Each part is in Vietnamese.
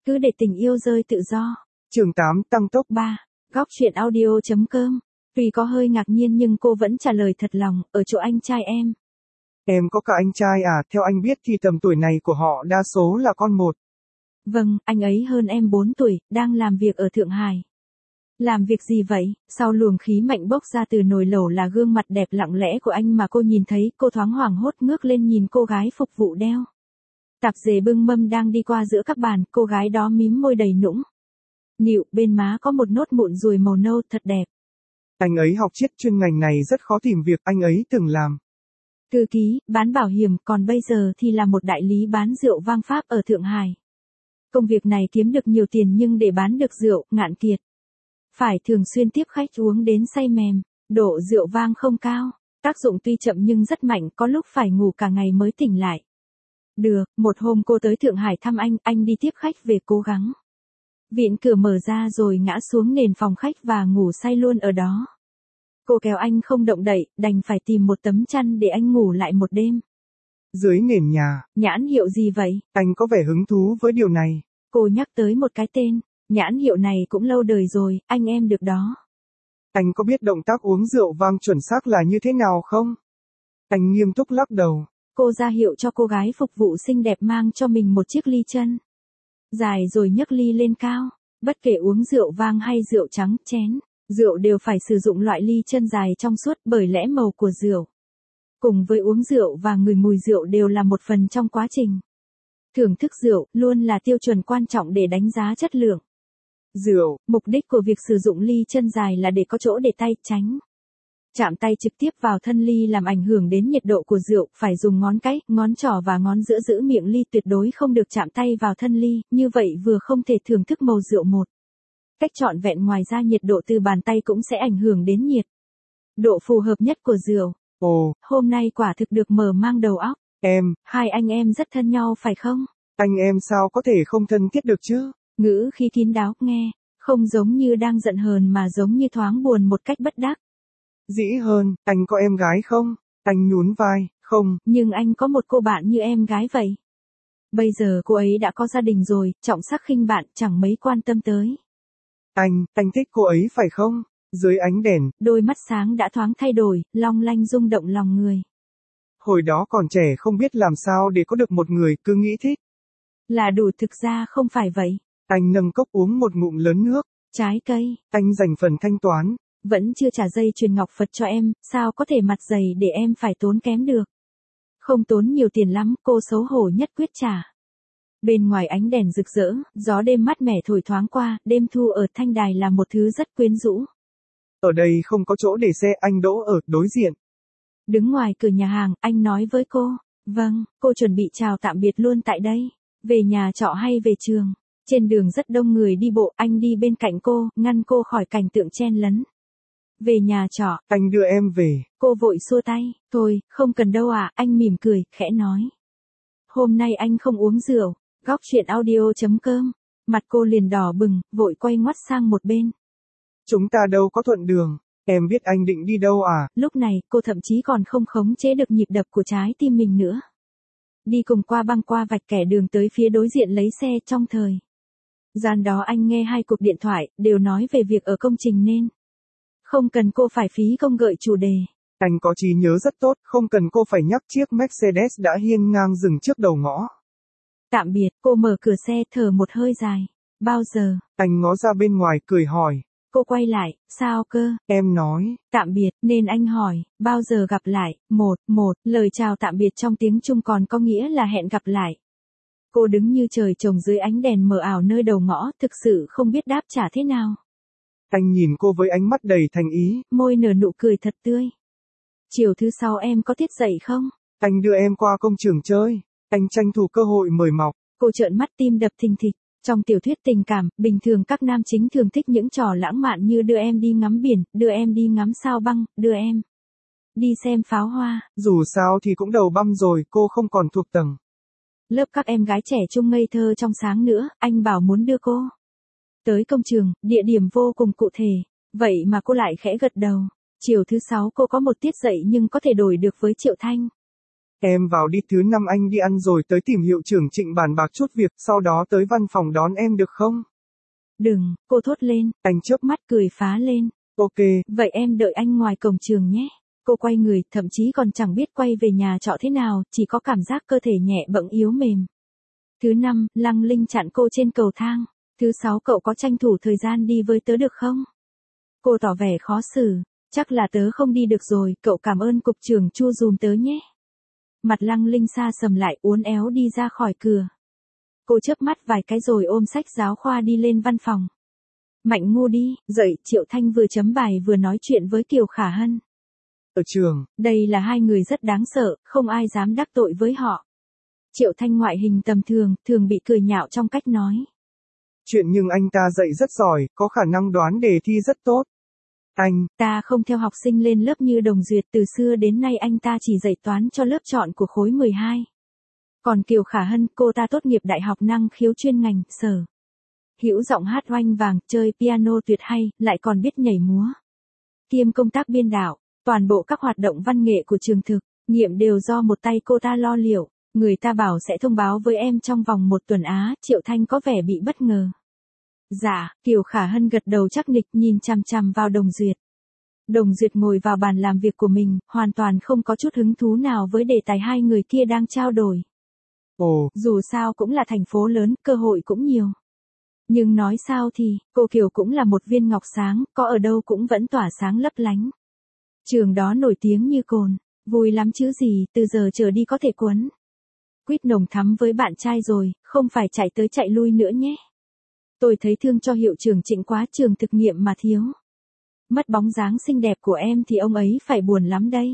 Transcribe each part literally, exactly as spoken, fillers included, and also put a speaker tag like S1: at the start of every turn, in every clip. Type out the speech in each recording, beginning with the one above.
S1: Cứ để tình yêu rơi tự do.
S2: Chương tám tăng tốc.
S1: ba. Góc truyện audio.com. Tuy có hơi ngạc nhiên nhưng cô vẫn trả lời thật lòng, ở chỗ anh trai em.
S2: Em có cả anh trai à, theo anh biết thì tầm tuổi này của họ đa số là con một.
S1: Vâng, anh ấy hơn em bốn tuổi, đang làm việc ở Thượng Hải. Làm việc gì vậy? Sau luồng khí mạnh bốc ra từ nồi lẩu là gương mặt đẹp lặng lẽ của anh mà cô nhìn thấy, cô thoáng hoảng hốt ngước lên nhìn cô gái phục vụ đeo tạp dề bưng mâm đang đi qua giữa các bàn, cô gái đó mím môi đầy nũng nịu, bên má có một nốt mụn ruồi màu nâu thật đẹp.
S2: Anh ấy học triết chuyên ngành này rất khó tìm việc, anh ấy từng làm
S1: thư ký, bán bảo hiểm, còn bây giờ thì là một đại lý bán rượu vang Pháp ở Thượng Hải. Công việc này kiếm được nhiều tiền nhưng để bán được rượu, ngạn kiệt. Phải thường xuyên tiếp khách uống đến say mềm, độ rượu vang không cao, tác dụng tuy chậm nhưng rất mạnh, có lúc phải ngủ cả ngày mới tỉnh lại. Được, một hôm cô tới Thượng Hải thăm anh, anh đi tiếp khách về cố gắng. Viện cửa mở ra rồi ngã xuống nền phòng khách và ngủ say luôn ở đó. Cô kéo anh không động đậy, đành phải tìm một tấm chăn để anh ngủ lại một đêm.
S2: Dưới nền nhà.
S1: Nhãn hiệu gì vậy?
S2: Anh có vẻ hứng thú với điều này.
S1: Cô nhắc tới một cái tên. Nhãn hiệu này cũng lâu đời rồi, anh em được đó.
S2: Anh có biết động tác uống rượu vang chuẩn xác là như thế nào không? Anh nghiêm túc lắc đầu.
S1: Cô ra hiệu cho cô gái phục vụ xinh đẹp mang cho mình một chiếc ly chân dài rồi nhấc ly lên cao. Bất kể uống rượu vang hay rượu trắng, chén rượu đều phải sử dụng loại ly chân dài trong suốt, bởi lẽ màu của rượu cùng với uống rượu và ngửi mùi rượu đều là một phần trong quá trình thưởng thức rượu, luôn là tiêu chuẩn quan trọng để đánh giá chất lượng rượu. Mục đích của việc sử dụng ly chân dài là để có chỗ để tay, tránh chạm tay trực tiếp vào thân ly làm ảnh hưởng đến nhiệt độ của rượu, phải dùng ngón cái, ngón trỏ và ngón giữa giữ miệng ly, tuyệt đối không được chạm tay vào thân ly, như vậy vừa không thể thưởng thức màu rượu một cách trọn vẹn, ngoài ra nhiệt độ từ bàn tay cũng sẽ ảnh hưởng đến nhiệt độ phù hợp nhất của rượu.
S2: Ồ,
S1: hôm nay quả thực được mở mang đầu óc.
S2: Em,
S1: hai anh em rất thân nhau phải không?
S2: Anh em sao có thể không thân thiết được chứ?
S1: Ngữ khí kín đáo, nghe không giống như đang giận hờn mà giống như thoáng buồn một cách bất đắc
S2: dĩ hơn. Anh có em gái không? Anh nhún vai. Không.
S1: Nhưng anh có một cô bạn như em gái vậy. Bây giờ cô ấy đã có gia đình rồi, trọng sắc khinh bạn, chẳng mấy quan tâm tới.
S2: Anh, anh thích cô ấy phải không? Dưới ánh đèn,
S1: đôi mắt sáng đã thoáng thay đổi, long lanh rung động lòng người.
S2: Hồi đó còn trẻ không biết làm sao để có được một người, cứ nghĩ thích
S1: là đủ, thực ra không phải vậy.
S2: Anh nâng cốc uống một ngụm lớn nước.
S1: Trái cây.
S2: Anh dành phần thanh toán.
S1: Vẫn chưa trả dây chuyền ngọc Phật cho em, sao có thể mặt dày để em phải tốn kém được. Không tốn nhiều tiền lắm, cô xấu hổ nhất quyết trả. Bên ngoài ánh đèn rực rỡ, gió đêm mát mẻ thổi thoáng qua, đêm thu ở Thanh Đài là một thứ rất quyến rũ.
S2: Ở đây không có chỗ để xe, anh đỗ ở đối diện.
S1: Đứng ngoài cửa nhà hàng, anh nói với cô. Vâng, cô chuẩn bị chào tạm biệt luôn tại đây. Về nhà trọ hay về trường? Trên đường rất đông người đi bộ, anh đi bên cạnh cô, ngăn cô khỏi cảnh tượng chen lấn. Về nhà trọ.
S2: Anh đưa em về.
S1: Cô vội xua tay. Thôi, không cần đâu ạ, à, anh mỉm cười, khẽ nói. Hôm nay anh không uống rượu. Góc truyện audio.com. Mặt cô liền đỏ bừng, vội quay ngoắt sang một bên.
S2: Chúng ta đâu có thuận đường. Em biết anh định đi đâu à?
S1: Lúc này, cô thậm chí còn không khống chế được nhịp đập của trái tim mình nữa. Đi cùng qua băng qua vạch kẻ đường tới phía đối diện lấy xe. Trong thời gian đó anh nghe hai cuộc điện thoại, đều nói về việc ở công trình nên không cần cô phải phí công gợi chủ đề.
S2: Anh có trí nhớ rất tốt, không cần cô phải nhắc chiếc Mercedes đã hiên ngang dừng trước đầu ngõ.
S1: Tạm biệt, cô mở cửa xe thở một hơi dài. Bao giờ?
S2: Anh ngó ra bên ngoài cười hỏi.
S1: Cô quay lại, sao cơ?
S2: Em nói.
S1: Tạm biệt, nên anh hỏi, bao giờ gặp lại? Một, một, lời chào tạm biệt trong tiếng Trung còn có nghĩa là hẹn gặp lại. Cô đứng như trời trồng dưới ánh đèn mờ ảo nơi đầu ngõ, thực sự không biết đáp trả thế nào.
S2: Anh nhìn cô với ánh mắt đầy thành ý.
S1: Môi nở nụ cười thật tươi. Chiều thứ sáu em có tiết dậy không?
S2: Anh đưa em qua công trường chơi. Anh tranh thủ cơ hội mời mọc.
S1: Cô trợn mắt, tim đập thình thịch. Trong tiểu thuyết tình cảm, bình thường các nam chính thường thích những trò lãng mạn như đưa em đi ngắm biển, đưa em đi ngắm sao băng, đưa em đi xem pháo hoa.
S2: Dù sao thì cũng đầu băm rồi, cô không còn thuộc tầng
S1: lớp các em gái trẻ trung ngây thơ trong sáng nữa, anh bảo muốn đưa cô tới công trường, địa điểm vô cùng cụ thể. Vậy mà cô lại khẽ gật đầu. Chiều thứ sáu cô có một tiết dậy nhưng có thể đổi được với Triệu Thanh.
S2: Em vào đi, thứ năm anh đi ăn rồi tới tìm hiệu trưởng Trịnh bàn bạc chút việc, sau đó tới văn phòng đón em được không?
S1: Đừng, cô thốt lên,
S2: Anh chớp mắt
S1: cười phá lên.
S2: Ok.
S1: Vậy em đợi anh ngoài cổng trường nhé. Cô quay người, thậm chí còn chẳng biết quay về nhà trọ thế nào, chỉ có cảm giác cơ thể nhẹ bẫng yếu mềm. Thứ năm, Lăng Linh chặn cô trên cầu thang. Thứ sáu, cậu có tranh thủ thời gian đi với tớ được không? Cô tỏ vẻ khó xử. Chắc là tớ không đi được rồi, cậu cảm ơn cục trưởng Chu dùm tớ nhé. Mặt Lăng Linh xa sầm lại, uốn éo đi ra khỏi cửa. Cô chớp mắt vài cái rồi ôm sách giáo khoa đi lên văn phòng. Mạnh ngu đi, dậy, Triệu Thanh vừa chấm bài vừa nói chuyện với Kiều Khả Hân.
S2: Ở trường,
S1: đây là hai người rất đáng sợ, không ai dám đắc tội với họ. Triệu Thanh ngoại hình tầm thường, thường bị cười nhạo trong cách nói.
S2: Chuyện nhưng anh ta dạy rất giỏi, có khả năng đoán đề thi rất tốt. Anh,
S1: ta không theo học sinh lên lớp như Đồng Duyệt, từ xưa đến nay anh ta chỉ dạy toán cho lớp chọn của khối mười hai. Còn Kiều Khả Hân, cô ta tốt nghiệp đại học năng khiếu chuyên ngành, sở hữu giọng hát oanh vàng, chơi piano tuyệt hay, lại còn biết nhảy múa. Kiêm công tác biên đạo, toàn bộ các hoạt động văn nghệ của trường thực, nghiệm đều do một tay cô ta lo liệu. Người ta bảo sẽ thông báo với em trong vòng một tuần á, Triệu Thanh có vẻ bị bất ngờ. Dạ, Kiều Khả Hân gật đầu chắc nịch nhìn chằm chằm vào Đồng Duyệt. Đồng Duyệt ngồi vào bàn làm việc của mình, hoàn toàn không có chút hứng thú nào với đề tài hai người kia đang trao đổi.
S2: Ồ,
S1: dù sao cũng là thành phố lớn, cơ hội cũng nhiều. Nhưng nói sao thì, cô Kiều cũng là một viên ngọc sáng, có ở đâu cũng vẫn tỏa sáng lấp lánh. Trường đó nổi tiếng như cồn, vui lắm chứ gì, từ giờ trở đi có thể quấn quýt nồng thắm với bạn trai rồi, không phải chạy tới chạy lui nữa nhé. Tôi thấy thương cho hiệu trưởng Trịnh quá, trường thực nghiệm mà thiếu. Mất bóng dáng xinh đẹp của em thì ông ấy phải buồn lắm đây.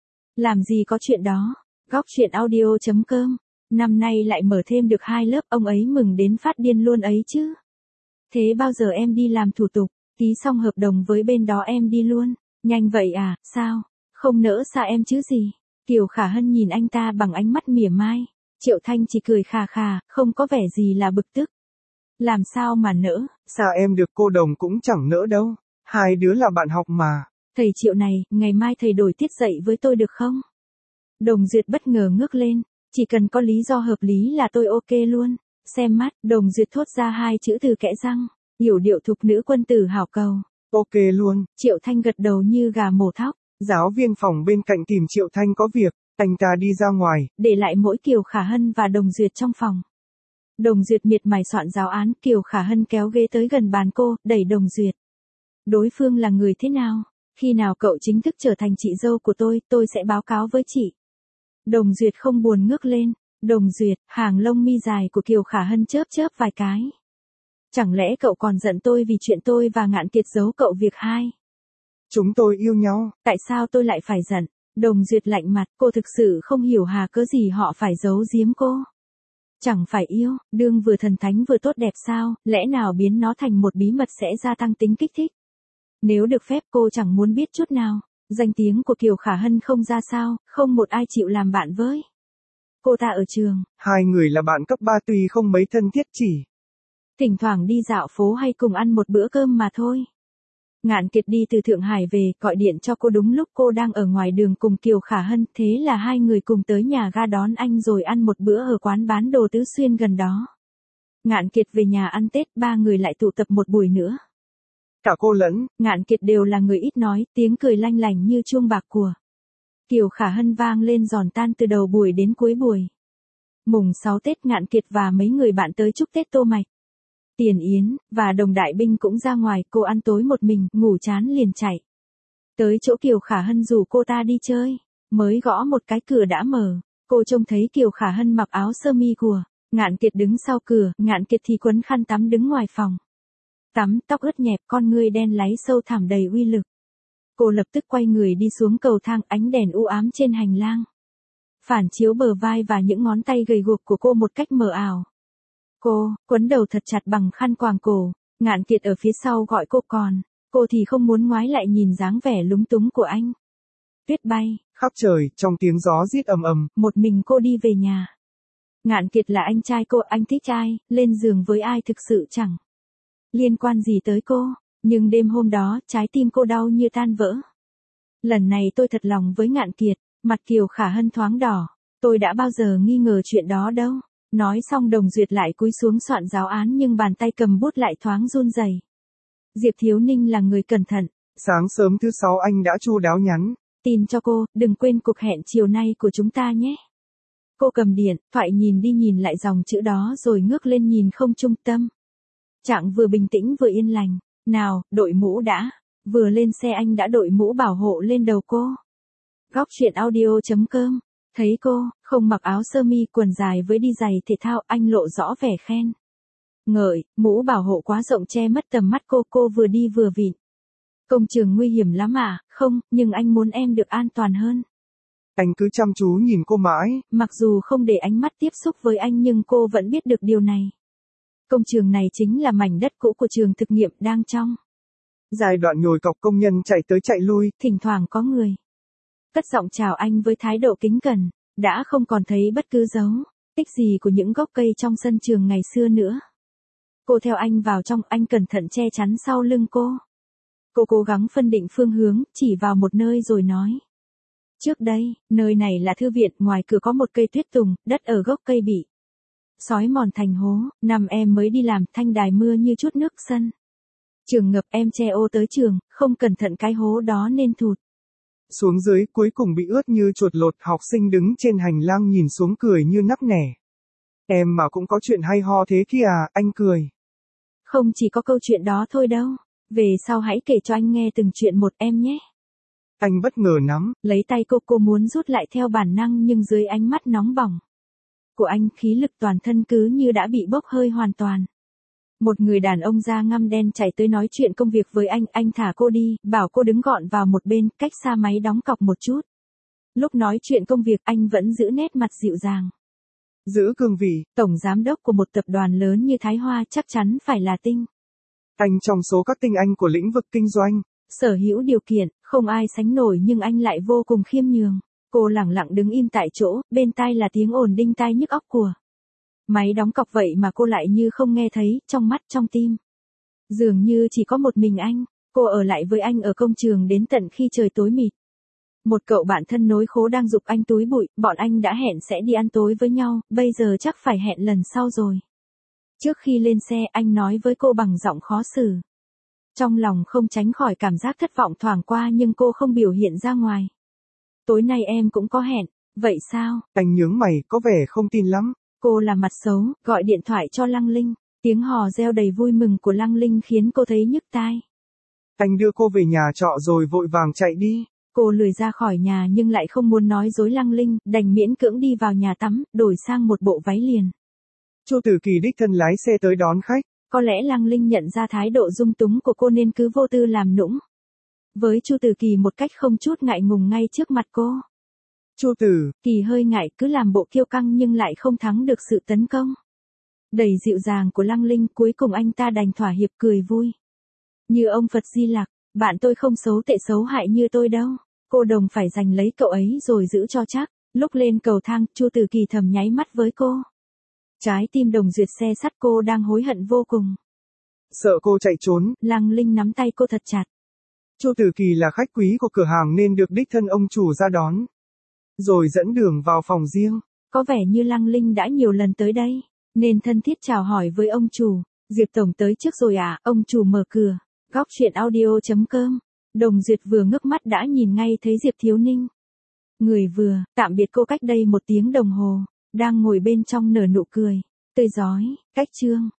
S1: Làm gì có chuyện đó. Góc chuyện audio chấm com. Năm nay lại mở thêm được hai lớp, ông ấy mừng đến phát điên luôn ấy chứ. Thế bao giờ em đi làm thủ tục, ký xong hợp đồng với bên đó em đi luôn. Nhanh vậy à, sao? Không nỡ xa em chứ gì. Kiều Khả Hân nhìn anh ta bằng ánh mắt mỉa mai. Triệu Thanh chỉ cười khà khà, không có vẻ gì là bực tức. Làm sao mà nỡ?
S2: Sao em được, cô Đồng cũng chẳng nỡ đâu. Hai đứa là bạn học mà.
S1: Thầy Triệu này, ngày mai thầy đổi tiết dạy với tôi được không? Đồng Duyệt bất ngờ ngước lên. Chỉ cần có lý do hợp lý là tôi ok luôn. Xem mắt, Đồng Duyệt thốt ra hai chữ từ kẽ răng. Hiểu điệu thục nữ quân tử hảo cầu.
S2: Ok luôn.
S1: Triệu Thanh gật đầu như gà mổ thóc.
S2: Giáo viên phòng bên cạnh tìm Triệu Thanh có việc, anh ta đi ra ngoài.
S1: Để lại mỗi Kiều Khả Hân và Đồng Duyệt trong phòng. Đồng Duyệt miệt mài soạn giáo án, Kiều Khả Hân kéo ghế tới gần bàn cô, đẩy Đồng Duyệt. Đối phương là người thế nào? Khi nào cậu chính thức trở thành chị dâu của tôi, tôi sẽ báo cáo với chị. Đồng Duyệt không buồn ngước lên. Đồng Duyệt, hàng lông mi dài của Kiều Khả Hân chớp chớp vài cái. Chẳng lẽ cậu còn giận tôi vì chuyện tôi và Ngạn Kiệt giấu cậu việc hai?
S2: Chúng tôi yêu nhau.
S1: Tại sao tôi lại phải giận? Đồng Duyệt lạnh mặt, cô thực sự không hiểu hà cớ gì họ phải giấu giếm cô. Chẳng phải yêu, đương vừa thần thánh vừa tốt đẹp sao, lẽ nào biến nó thành một bí mật sẽ gia tăng tính kích thích? Nếu được phép cô chẳng muốn biết chút nào. Danh tiếng của Kiều Khả Hân không ra sao, không một ai chịu làm bạn với cô ta ở trường.
S2: Hai người là bạn cấp ba tuy không mấy thân thiết, chỉ
S1: thỉnh thoảng đi dạo phố hay cùng ăn một bữa cơm mà thôi. Ngạn Kiệt đi từ Thượng Hải về, gọi điện cho cô đúng lúc cô đang ở ngoài đường cùng Kiều Khả Hân, thế là hai người cùng tới nhà ga đón anh rồi ăn một bữa ở quán bán đồ Tứ Xuyên gần đó. Ngạn Kiệt về nhà ăn Tết, ba người lại tụ tập một buổi nữa.
S2: Cả cô lẫn
S1: Ngạn Kiệt đều là người ít nói, tiếng cười lanh lảnh như chuông bạc của Kiều Khả Hân vang lên giòn tan từ đầu buổi đến cuối buổi. Mùng sáu Tết, Ngạn Kiệt và mấy người bạn tới chúc Tết Tô Mạch, Tiền Yến, và Đồng Đại Binh cũng ra ngoài, cô ăn tối một mình, ngủ chán liền chạy tới chỗ Kiều Khả Hân rủ cô ta đi chơi. Mới gõ một cái cửa đã mở, cô trông thấy Kiều Khả Hân mặc áo sơ mi của Ngạn Kiệt đứng sau cửa, Ngạn Kiệt thì quấn khăn tắm đứng ngoài phòng tắm, tóc ướt nhẹp, con ngươi đen láy sâu thẳm đầy uy lực. Cô lập tức quay người đi xuống cầu thang, ánh đèn u ám trên hành lang phản chiếu bờ vai và những ngón tay gầy guộc của cô một cách mờ ảo. Cô, quấn đầu thật chặt bằng khăn quàng cổ, Ngạn Kiệt ở phía sau gọi cô, còn cô thì không muốn ngoái lại nhìn dáng vẻ lúng túng của anh. Tuyết bay
S2: khắp trời, trong tiếng gió rít ầm ầm,
S1: một mình cô đi về nhà. Ngạn Kiệt là anh trai cô, anh thích ai, lên giường với ai thực sự chẳng liên quan gì tới cô, nhưng đêm hôm đó, trái tim cô đau như tan vỡ. Lần này tôi thật lòng với Ngạn Kiệt, mặt Kiều Khả Hân thoáng đỏ. Tôi đã bao giờ nghi ngờ chuyện đó đâu. Nói xong Đồng Duyệt lại cúi xuống soạn giáo án nhưng bàn tay cầm bút lại thoáng run rẩy. Diệp Thiếu Ninh là người cẩn thận.
S2: Sáng sớm thứ sáu anh đã chu đáo nhắn.
S1: Tin cho cô, đừng quên cuộc hẹn chiều nay của chúng ta nhé. Cô cầm điện, thoại nhìn đi nhìn lại dòng chữ đó rồi ngước lên nhìn không trung tâm. Trạng vừa bình tĩnh vừa yên lành. Nào, đội mũ đã. Vừa lên xe anh đã đội mũ bảo hộ lên đầu cô. Góc truyện audio chấm com. Thấy cô, không mặc áo sơ mi quần dài với đi giày thể thao, anh lộ rõ vẻ khen ngợi, mũ bảo hộ quá rộng che mất tầm mắt cô, cô vừa đi vừa vịn. Công trường nguy hiểm lắm à, không, nhưng anh muốn em được an toàn hơn.
S2: Anh cứ chăm chú nhìn cô mãi.
S1: Mặc dù không để ánh mắt tiếp xúc với anh nhưng cô vẫn biết được điều này. Công trường này chính là mảnh đất cũ của trường thực nghiệm đang trong
S2: giai đoạn nhồi cọc, công nhân chạy tới chạy lui.
S1: Thỉnh thoảng có người cất giọng chào anh với thái độ kính cẩn, đã không còn thấy bất cứ dấu tích gì của những gốc cây trong sân trường ngày xưa nữa. Cô theo anh vào trong, anh cẩn thận che chắn sau lưng cô. Cô cố gắng phân định phương hướng, chỉ vào một nơi rồi nói. Trước đây, nơi này là thư viện, ngoài cửa có một cây tuyết tùng, đất ở gốc cây bị xói mòn thành hố, năm em mới đi làm, thanh đài mưa như chút nước sân. Trường ngập, em che ô tới trường, không cẩn thận cái hố đó nên thụt
S2: xuống dưới, cuối cùng bị ướt như chuột lột. Học sinh đứng trên hành lang nhìn xuống cười như nắc nẻ. Em mà cũng có chuyện hay ho thế kia à, anh cười.
S1: Không chỉ có câu chuyện đó thôi đâu. Về sau hãy kể cho anh nghe từng chuyện một em nhé.
S2: Anh bất ngờ lắm.
S1: Lấy tay cô, cô muốn rút lại theo bản năng nhưng dưới ánh mắt nóng bỏng của anh, khí lực toàn thân cứ như đã bị bốc hơi hoàn toàn. Một người đàn ông da ngăm đen chạy tới nói chuyện công việc với anh, anh thả cô đi, bảo cô đứng gọn vào một bên, cách xa máy đóng cọc một chút. Lúc nói chuyện công việc anh vẫn giữ nét mặt dịu dàng.
S2: Giữ cương vị.
S1: Tổng giám đốc của một tập đoàn lớn như Thái Hoa chắc chắn phải là tinh
S2: anh trong số các tinh anh của lĩnh vực kinh doanh.
S1: Sở hữu điều kiện, không ai sánh nổi nhưng anh lại vô cùng khiêm nhường. Cô lẳng lặng đứng im tại chỗ, bên tai là tiếng ồn đinh tai nhức óc của máy đóng cọc, vậy mà cô lại như không nghe thấy, trong mắt trong tim dường như chỉ có một mình anh. Cô ở lại với anh ở công trường đến tận khi trời tối mịt. Một cậu bạn thân nối khố đang giục anh túi bụi, bọn anh đã hẹn sẽ đi ăn tối với nhau, bây giờ chắc phải hẹn lần sau rồi. Trước khi lên xe anh nói với cô bằng giọng khó xử. Trong lòng không tránh khỏi cảm giác thất vọng thoảng qua nhưng cô không biểu hiện ra ngoài. Tối nay em cũng có hẹn, vậy sao?
S2: Anh nhướng mày, có vẻ không tin lắm.
S1: Cô là mặt xấu, gọi điện thoại cho Lăng Linh. Tiếng hò reo đầy vui mừng của Lăng Linh khiến cô thấy nhức tai.
S2: Anh đưa cô về nhà trọ rồi vội vàng chạy đi.
S1: Cô lười ra khỏi nhà nhưng lại không muốn nói dối Lăng Linh, đành miễn cưỡng đi vào nhà tắm, đổi sang một bộ váy liền.
S2: Chu Tử Kỳ đích thân lái xe tới đón khách.
S1: Có lẽ Lăng Linh nhận ra thái độ dung túng của cô nên cứ vô tư làm nũng với Chu Tử Kỳ một cách không chút ngại ngùng ngay trước mặt cô.
S2: Chu Tử
S1: Kỳ hơi ngại, cứ làm bộ kiêu căng nhưng lại không thắng được sự tấn công đầy dịu dàng của Lăng Linh, cuối cùng anh ta đành thỏa hiệp cười vui. Như ông Phật Di Lặc, bạn tôi không xấu tệ xấu hại như tôi đâu. Cô đồng phải giành lấy cậu ấy rồi giữ cho chắc. Lúc lên cầu thang, Chu Tử Kỳ thầm nháy mắt với cô. Trái tim Đồng Duyệt xe sắt, cô đang hối hận vô cùng.
S2: Sợ cô chạy trốn,
S1: Lăng Linh nắm tay cô thật chặt.
S2: Chu Tử Kỳ là khách quý của cửa hàng nên được đích thân ông chủ ra đón, rồi dẫn đường vào phòng riêng.
S1: Có vẻ như Lăng Linh đã nhiều lần tới đây, nên thân thiết chào hỏi với ông chủ. Diệp tổng tới trước rồi à? Ông chủ mở cửa. Góc truyện audio chấm com. Đồng Duyệt vừa ngước mắt đã nhìn ngay thấy Diệp Thiếu Ninh. Người vừa tạm biệt cô cách đây một tiếng đồng hồ, đang ngồi bên trong nở nụ cười tươi rói. Cách chương